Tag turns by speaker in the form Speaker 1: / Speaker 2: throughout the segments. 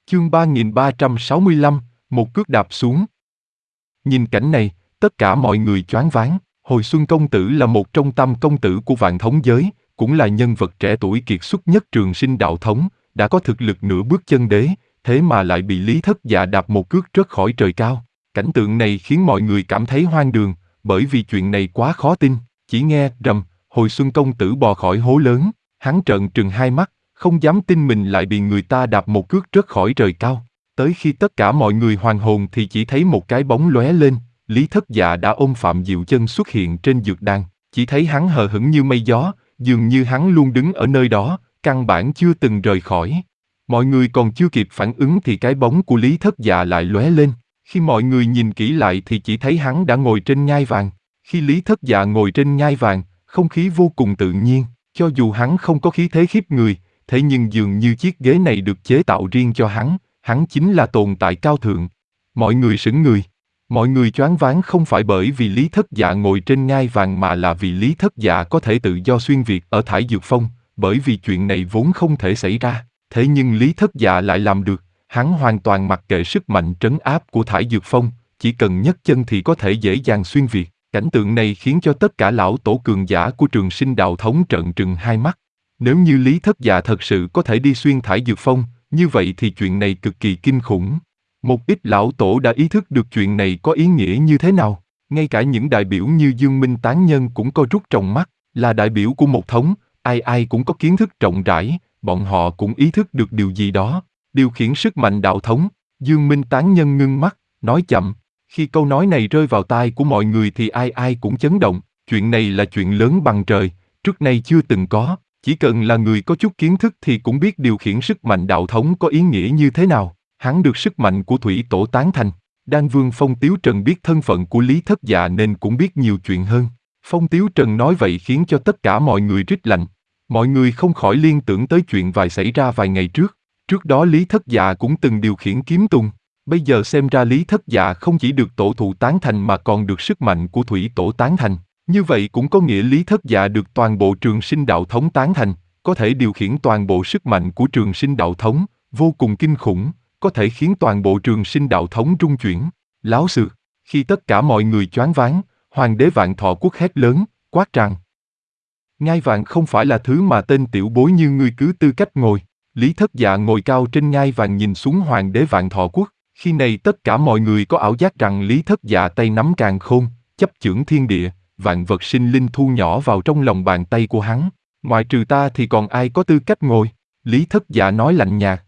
Speaker 1: Chương 3365, một cước đạp xuống. Nhìn cảnh này, tất cả mọi người choáng váng. Hồi Xuân công tử là một trong tam công tử của Vạn Thống giới, cũng là nhân vật trẻ tuổi kiệt xuất nhất Trường Sinh đạo thống, đã có thực lực nửa bước chân đế, thế mà lại bị Lý Thất Dạ đạp một cước rớt khỏi trời cao. Cảnh tượng này khiến mọi người cảm thấy hoang đường, bởi vì chuyện này quá khó tin. Chỉ nghe rầm, Hồi Xuân công tử bò khỏi hố lớn, hắn trợn trừng hai mắt, không dám tin mình lại bị người ta đạp một cước rớt khỏi trời cao. Tới khi tất cả mọi người hoàn hồn thì chỉ thấy một cái bóng lóe lên, Lý Thất Dạ đã ôm Phạm Diệu Chân xuất hiện trên dược đàn, chỉ thấy hắn hờ hững như mây gió, dường như hắn luôn đứng ở nơi đó, căn bản chưa từng rời khỏi. Mọi người còn chưa kịp phản ứng thì cái bóng của Lý Thất Dạ lại lóe lên, khi mọi người nhìn kỹ lại thì chỉ thấy hắn đã ngồi trên ngai vàng. Khi Lý Thất Dạ ngồi trên ngai vàng, không khí vô cùng tự nhiên, cho dù hắn không có khí thế khiếp người, thế nhưng dường như chiếc ghế này được chế tạo riêng cho hắn chính là tồn tại cao thượng. Mọi người sững người. Mọi người choáng váng không phải bởi vì Lý Thất Dạ ngồi trên ngai vàng mà là vì Lý Thất Dạ có thể tự do xuyên việt ở Thải Dược Phong, bởi vì chuyện này vốn không thể xảy ra. Thế nhưng Lý Thất Dạ lại làm được, hắn hoàn toàn mặc kệ sức mạnh trấn áp của Thải Dược Phong, chỉ cần nhấc chân thì có thể dễ dàng xuyên việt. Cảnh tượng này khiến cho tất cả lão tổ cường giả của Trường Sinh đạo thống trợn trừng hai mắt. Nếu như Lý Thất Dạ thật sự có thể đi xuyên Thải Dược Phong, như vậy thì chuyện này cực kỳ kinh khủng. Một ít lão tổ đã ý thức được chuyện này có ý nghĩa như thế nào. Ngay cả những đại biểu như Dương Minh Tán Nhân cũng co rút trong mắt, là đại biểu của một thống, ai ai cũng có kiến thức rộng rãi, bọn họ cũng ý thức được điều gì đó. Điều khiển sức mạnh đạo thống, Dương Minh Tán Nhân ngưng mắt, nói chậm. Khi câu nói này rơi vào tai của mọi người thì ai ai cũng chấn động. Chuyện này là chuyện lớn bằng trời, trước nay chưa từng có. Chỉ cần là người có chút kiến thức thì cũng biết điều khiển sức mạnh đạo thống có ý nghĩa như thế nào. Hắn được sức mạnh của thủy tổ tán thành. Đan Vương Phong Tiếu Trần biết thân phận của Lý Thất Dạ nên cũng biết nhiều chuyện hơn. Phong Tiếu Trần nói vậy khiến cho tất cả mọi người rít lạnh. Mọi người không khỏi liên tưởng tới chuyện xảy ra vài ngày trước. Trước đó Lý Thất Dạ cũng từng điều khiển kiếm tùng. Bây giờ xem ra Lý Thất Dạ không chỉ được tổ thụ tán thành mà còn được sức mạnh của thủy tổ tán thành. Như vậy cũng có nghĩa Lý Thất Dạ được toàn bộ Trường Sinh đạo thống tán thành, có thể điều khiển toàn bộ sức mạnh của Trường Sinh đạo thống, vô cùng kinh khủng, có thể khiến toàn bộ Trường Sinh đạo thống rung chuyển. Láo xược, khi tất cả mọi người choáng váng, Hoàng đế Vạn Thọ Quốc hét lớn, quát rằng: ngai vàng không phải là thứ mà tên tiểu bối như ngươi cứ tư cách ngồi. Lý Thất Dạ ngồi cao trên ngai vàng nhìn xuống Hoàng đế Vạn Thọ Quốc. Khi này tất cả mọi người có ảo giác rằng Lý Thất Dạ tay nắm càn khôn, chấp chưởng thiên địa, vạn vật sinh linh thu nhỏ vào trong lòng bàn tay của hắn. Ngoài trừ ta thì còn ai có tư cách ngồi? Lý Thất Dạ nói lạnh nhạt.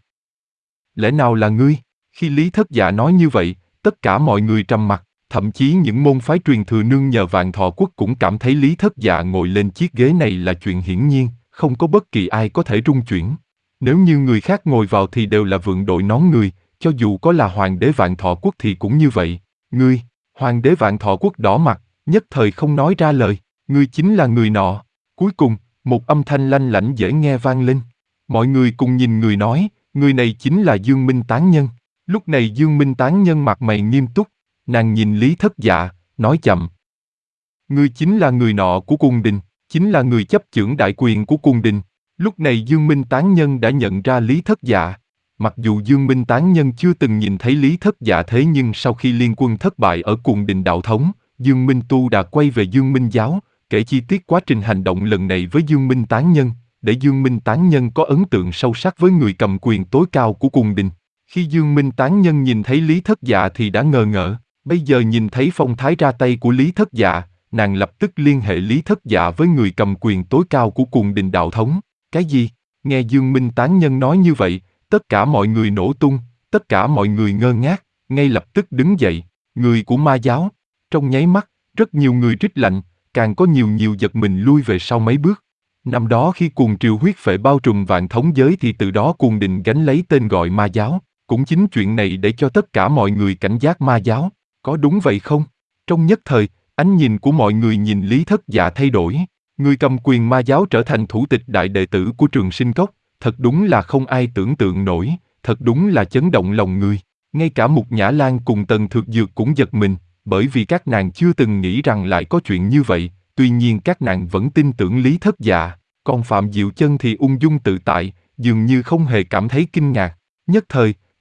Speaker 1: Lẽ nào là ngươi? Khi Lý Thất Dạ nói như vậy, tất cả mọi người trầm mặc, thậm chí những môn phái truyền thừa nương nhờ Vạn Thọ Quốc cũng cảm thấy Lý Thất Dạ ngồi lên chiếc ghế này là chuyện hiển nhiên, không có bất kỳ ai có thể rung chuyển. Nếu như người khác ngồi vào thì đều là vượng đội nón người, cho dù có là Hoàng đế Vạn Thọ Quốc thì cũng như vậy. Ngươi, Hoàng đế Vạn Thọ Quốc đỏ mặt, nhất thời không nói ra lời. Ngươi chính là người nọ. Cuối cùng, một âm thanh lanh lảnh dễ nghe vang lên. Mọi người cùng nhìn người nói, người này chính là Dương Minh Tán Nhân. Lúc này Dương Minh Tán Nhân mặt mày nghiêm túc, nàng nhìn Lý Thất Dạ, nói chậm. Ngươi chính là người nọ của cung đình, chính là người chấp chưởng đại quyền của cung đình. Lúc này Dương Minh Tán Nhân đã nhận ra Lý Thất Dạ. Mặc dù Dương Minh Tán Nhân chưa từng nhìn thấy Lý Thất Dạ thế nhưng sau khi liên quân thất bại ở Cung Đình đạo thống, Dương Minh Tu đã quay về Dương Minh giáo, kể chi tiết quá trình hành động lần này với Dương Minh Tán Nhân, để Dương Minh Tán Nhân có ấn tượng sâu sắc với người cầm quyền tối cao của Cung Đình. Khi Dương Minh Tán Nhân nhìn thấy Lý Thất Dạ thì đã ngờ ngợ, bây giờ nhìn thấy phong thái ra tay của Lý Thất Dạ, nàng lập tức liên hệ Lý Thất Dạ với người cầm quyền tối cao của Cung Đình đạo thống. Cái gì? Nghe Dương Minh Tán Nhân nói như vậy, tất cả mọi người nổ tung, tất cả mọi người ngơ ngác, ngay lập tức đứng dậy. Người của ma giáo. Trong nháy mắt, rất nhiều người rít lạnh, càng có nhiều giật mình lui về sau mấy bước. Năm đó khi cuồng triều huyết phệ bao trùm Vạn Thống giới thì từ đó Cuồng Đình gánh lấy tên gọi ma giáo. Cũng chính chuyện này để cho tất cả mọi người cảnh giác ma giáo. Có đúng vậy không? Trong nhất thời, ánh nhìn của mọi người nhìn Lý Thất Dạ thay đổi. Người cầm quyền ma giáo trở thành thủ tịch đại đệ tử của Trường Sinh Cốc. Thật đúng là không ai tưởng tượng nổi, thật đúng là chấn động lòng người. Ngay cả Mục Nhã Lan cùng Tần Thược Dược cũng giật mình, bởi vì các nàng chưa từng nghĩ rằng lại có chuyện như vậy, tuy nhiên các nàng vẫn tin tưởng Lý Thất Dạ, còn Phạm Diệu Chân thì ung dung tự tại, dường như không hề cảm thấy kinh ngạc. Nhất thời,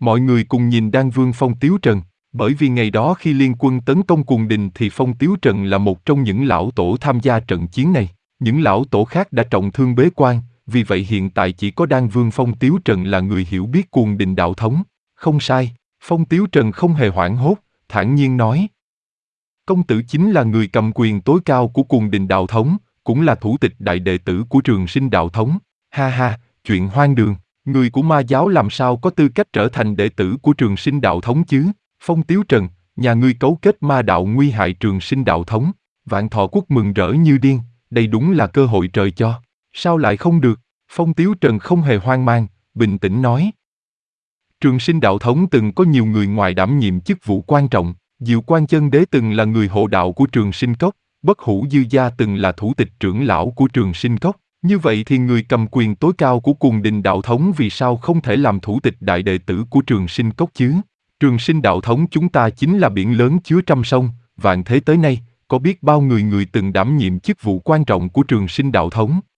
Speaker 1: Mọi người cùng nhìn Đan Vương Phong Tiếu Trần, bởi vì ngày đó khi liên quân tấn công Cuồng Đình thì Phong Tiếu Trần là một trong những lão tổ tham gia trận chiến này. Những lão tổ khác đã trọng thương bế quan, vì vậy hiện tại chỉ có Đan Vương Phong Tiếu Trần là người hiểu biết Cuồng Đình đạo thống. Không sai, Phong Tiếu Trần không hề hoảng hốt, thản nhiên nói. Công tử chính là người cầm quyền tối cao của Cuồng Đình đạo thống, cũng là thủ tịch đại đệ tử của Trường Sinh đạo thống. Ha ha, chuyện hoang đường, người của ma giáo làm sao có tư cách trở thành đệ tử của Trường Sinh đạo thống chứ? Phong Tiếu Trần, nhà ngươi cấu kết ma đạo nguy hại Trường Sinh đạo thống. Vạn Thọ Quốc mừng rỡ như điên, đây đúng là cơ hội trời cho. Sao lại không được? Phong Tiếu Trần không hề hoang mang, bình tĩnh nói. Trường Sinh đạo thống từng có nhiều người ngoài đảm nhiệm chức vụ quan trọng. Diệu Quan Chân Đế từng là người hộ đạo của Trường Sinh Cốc, Bất Hủ Dư Gia từng là thủ tịch trưởng lão của Trường Sinh Cốc. Như vậy thì người cầm quyền tối cao của Cuồng Đình đạo thống vì sao không thể làm thủ tịch đại đệ tử của Trường Sinh Cốc chứ? Trường Sinh đạo thống chúng ta chính là biển lớn chứa trăm sông, vạn thế tới nay, có biết bao người từng đảm nhiệm chức vụ quan trọng của Trường Sinh đạo thống.